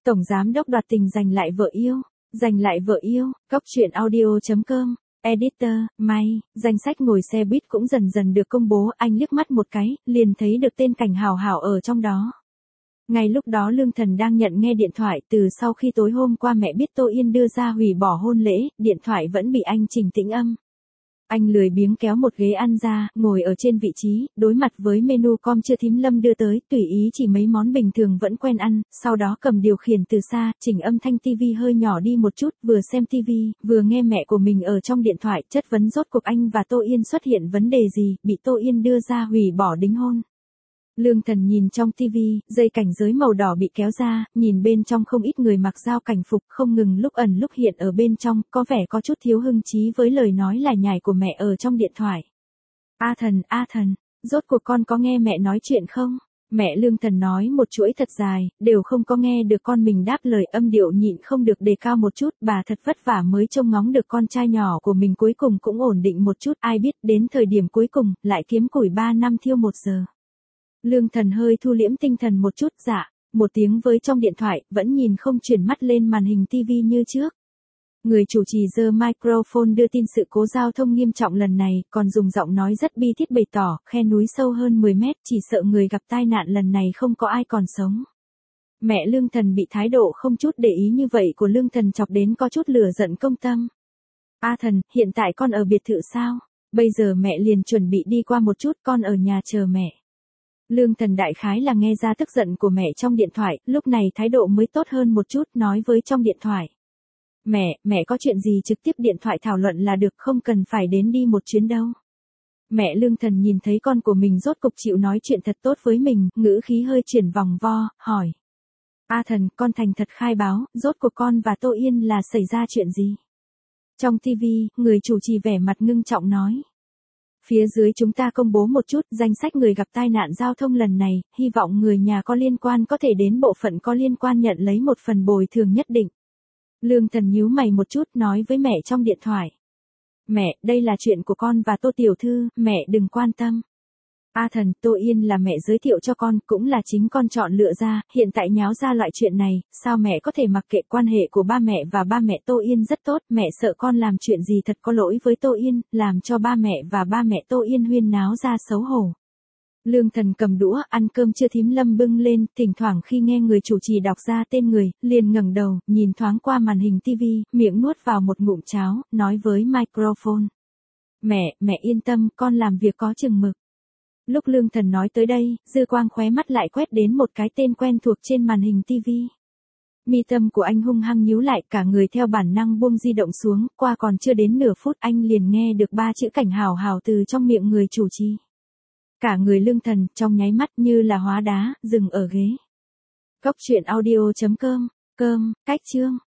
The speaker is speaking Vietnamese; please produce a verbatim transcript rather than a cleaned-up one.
Tổng giám đốc đoạt tình giành lại vợ yêu, giành lại vợ yêu, Cóc truyện audio chấm com, editor, May, danh sách ngồi xe buýt cũng dần dần được công bố, anh liếc mắt một cái, liền thấy được tên Cảnh Hảo Hảo ở trong đó. Ngay lúc đó Lương Thần đang nhận nghe điện thoại, từ sau khi tối hôm qua mẹ biết Tô Yên đưa ra hủy bỏ hôn lễ, điện thoại vẫn bị anh Trình tĩnh âm. Anh lười biếng kéo một ghế ăn ra, ngồi ở trên vị trí, đối mặt với menu com chưa thím Lâm đưa tới, tùy ý chỉ mấy món bình thường vẫn quen ăn, sau đó cầm điều khiển từ xa, chỉnh âm thanh tivi hơi nhỏ đi một chút, vừa xem tivi, vừa nghe mẹ của mình ở trong điện thoại, chất vấn rốt cuộc anh và Tô Yên xuất hiện vấn đề gì, bị Tô Yên đưa ra hủy bỏ đính hôn. Lương Thần nhìn trong tivi, dây cảnh giới màu đỏ bị kéo ra, nhìn bên trong không ít người mặc giao cảnh phục không ngừng lúc ẩn lúc hiện ở bên trong, có vẻ có chút thiếu hứng chí với lời nói lải nhải của mẹ ở trong điện thoại. A Thần, A Thần, rốt cuộc con có nghe mẹ nói chuyện không? Mẹ Lương Thần nói một chuỗi thật dài, đều không có nghe được con mình đáp lời, âm điệu nhịn không được đề cao một chút, bà thật vất vả mới trông ngóng được con trai nhỏ của mình cuối cùng cũng ổn định một chút, ai biết đến thời điểm cuối cùng, lại kiếm củi ba năm thiêu một giờ. Lương Thần hơi thu liễm tinh thần một chút, dạ, một tiếng với trong điện thoại, vẫn nhìn không chuyển mắt lên màn hình tivi như trước. Người chủ trì giơ microphone đưa tin sự cố giao thông nghiêm trọng lần này, còn dùng giọng nói rất bi thiết bày tỏ, khe núi sâu hơn mười mét, chỉ sợ người gặp tai nạn lần này không có ai còn sống. Mẹ Lương Thần bị thái độ không chút để ý như vậy của Lương Thần chọc đến có chút lửa giận công tâm. A Thần, hiện tại con ở biệt thự sao? Bây giờ mẹ liền chuẩn bị đi qua một chút, con ở nhà chờ mẹ. Lương Thần đại khái là nghe ra tức giận của mẹ trong điện thoại, lúc này thái độ mới tốt hơn một chút, nói với trong điện thoại. Mẹ, mẹ có chuyện gì trực tiếp điện thoại thảo luận là được, không cần phải đến đi một chuyến đâu. Mẹ Lương Thần nhìn thấy con của mình rốt cục chịu nói chuyện thật tốt với mình, ngữ khí hơi chuyển vòng vo, hỏi. A Thần, con thành thật khai báo, rốt cuộc con và Tô Yên là xảy ra chuyện gì? Trong tivi, người chủ trì vẻ mặt ngưng trọng nói. Phía dưới chúng ta công bố một chút danh sách người gặp tai nạn giao thông lần này, hy vọng người nhà có liên quan có thể đến bộ phận có liên quan nhận lấy một phần bồi thường nhất định. Lương Thần nhíu mày một chút nói với mẹ trong điện thoại. Mẹ, đây là chuyện của con và Tô Tiểu Thư, mẹ đừng quan tâm. A Thần, Tô Yên là mẹ giới thiệu cho con, cũng là chính con chọn lựa ra, hiện tại nháo ra loại chuyện này, sao mẹ có thể mặc kệ quan hệ của ba mẹ và ba mẹ Tô Yên rất tốt, mẹ sợ con làm chuyện gì thật có lỗi với Tô Yên, làm cho ba mẹ và ba mẹ Tô Yên huyên náo ra xấu hổ. Lương Thần cầm đũa, ăn cơm chưa thím Lâm bưng lên, thỉnh thoảng khi nghe người chủ trì đọc ra tên người, liền ngẩng đầu, nhìn thoáng qua màn hình tivi, miệng nuốt vào một ngụm cháo, nói với microphone. Mẹ, mẹ yên tâm, con làm việc có chừng mực. Lúc Lương Thần nói tới đây, dư quang khóe mắt lại quét đến một cái tên quen thuộc trên màn hình tivi. Mi tâm của anh hung hăng nhíu lại, cả người theo bản năng buông di động xuống, qua còn chưa đến nửa phút anh liền nghe được ba chữ Cảnh Hảo Hảo từ trong miệng người chủ trì. Cả người Lương Thần, trong nháy mắt như là hóa đá, dừng ở ghế. Cóc truyện audio chấm com, cơm, cách chương.